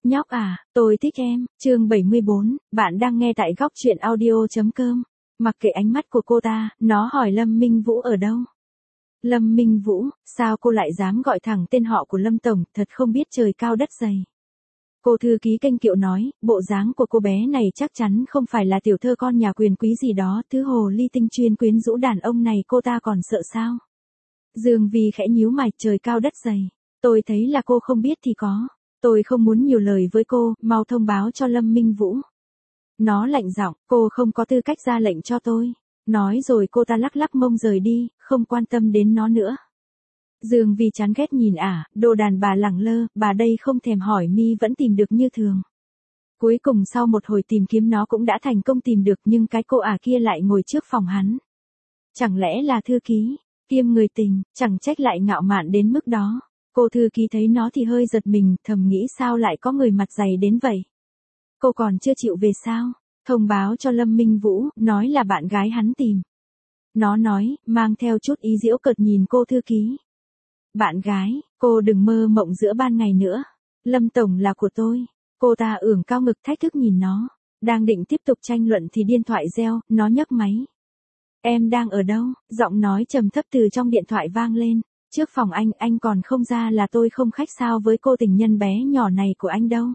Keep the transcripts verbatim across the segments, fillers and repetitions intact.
Nhóc à, tôi thích em, chương bảy mươi bốn, bạn đang nghe tại góc truyện audio.com. Mặc kệ ánh mắt của cô ta, nó hỏi Lâm Minh Vũ ở đâu. Lâm Minh Vũ, sao cô lại dám gọi thẳng tên họ của Lâm Tổng, thật không biết trời cao đất dày. Cô thư ký kênh Kiệu nói, bộ dáng của cô bé này chắc chắn không phải là tiểu thơ con nhà quyền quý gì đó, thứ hồ ly tinh chuyên quyến rũ đàn ông này cô ta còn sợ sao. Dương Vi khẽ nhíu mày, trời cao đất dày. Tôi thấy là cô không biết thì có. Tôi không muốn nhiều lời với cô, mau thông báo cho Lâm Minh Vũ. Nó lạnh giọng, cô không có tư cách ra lệnh cho tôi. Nói rồi cô ta lắc lắc mông rời đi, không quan tâm đến nó nữa. Dương Vi chán ghét nhìn ả, à, đồ đàn bà lẳng lơ, bà đây không thèm hỏi mi vẫn tìm được như thường. Cuối cùng sau một hồi tìm kiếm nó cũng đã thành công tìm được, nhưng cái cô ả à kia lại ngồi trước phòng hắn. Chẳng lẽ là thư ký, kiêm người tình, chẳng trách lại ngạo mạn đến mức đó. Cô thư ký thấy nó thì hơi giật mình, thầm nghĩ sao lại có người mặt dày đến vậy. Cô còn chưa chịu về sao? Thông báo cho Lâm Minh Vũ, nói là bạn gái hắn tìm. Nó nói, mang theo chút ý giễu cợt nhìn cô thư ký. Bạn gái, cô đừng mơ mộng giữa ban ngày nữa. Lâm Tổng là của tôi. Cô ta ưỡng cao ngực thách thức nhìn nó. Đang định tiếp tục tranh luận thì điện thoại reo, nó nhấc máy. Em đang ở đâu? Giọng nói trầm thấp từ trong điện thoại vang lên. Trước phòng anh, anh còn không ra là tôi không khách sao với cô tình nhân bé nhỏ này của anh đâu.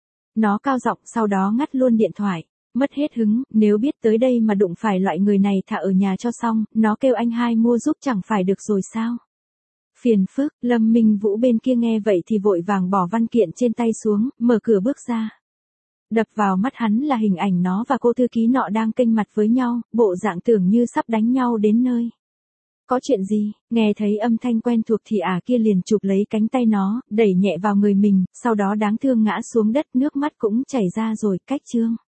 Nó cao giọng sau đó ngắt luôn điện thoại. Mất hết hứng, nếu biết tới đây mà đụng phải loại người này thả ở nhà cho xong, nó kêu anh hai mua giúp chẳng phải được rồi sao. Phiền phức, Lâm Minh Vũ bên kia nghe vậy thì vội vàng bỏ văn kiện trên tay xuống, mở cửa bước ra. Đập vào mắt hắn là hình ảnh nó và cô thư ký nọ đang kênh mặt với nhau, bộ dạng tưởng như sắp đánh nhau đến nơi. Có chuyện gì? Nghe thấy âm thanh quen thuộc thì ả à kia liền chụp lấy cánh tay nó, đẩy nhẹ vào người mình, sau đó đáng thương ngã xuống đất, nước mắt cũng chảy ra rồi, cách chương.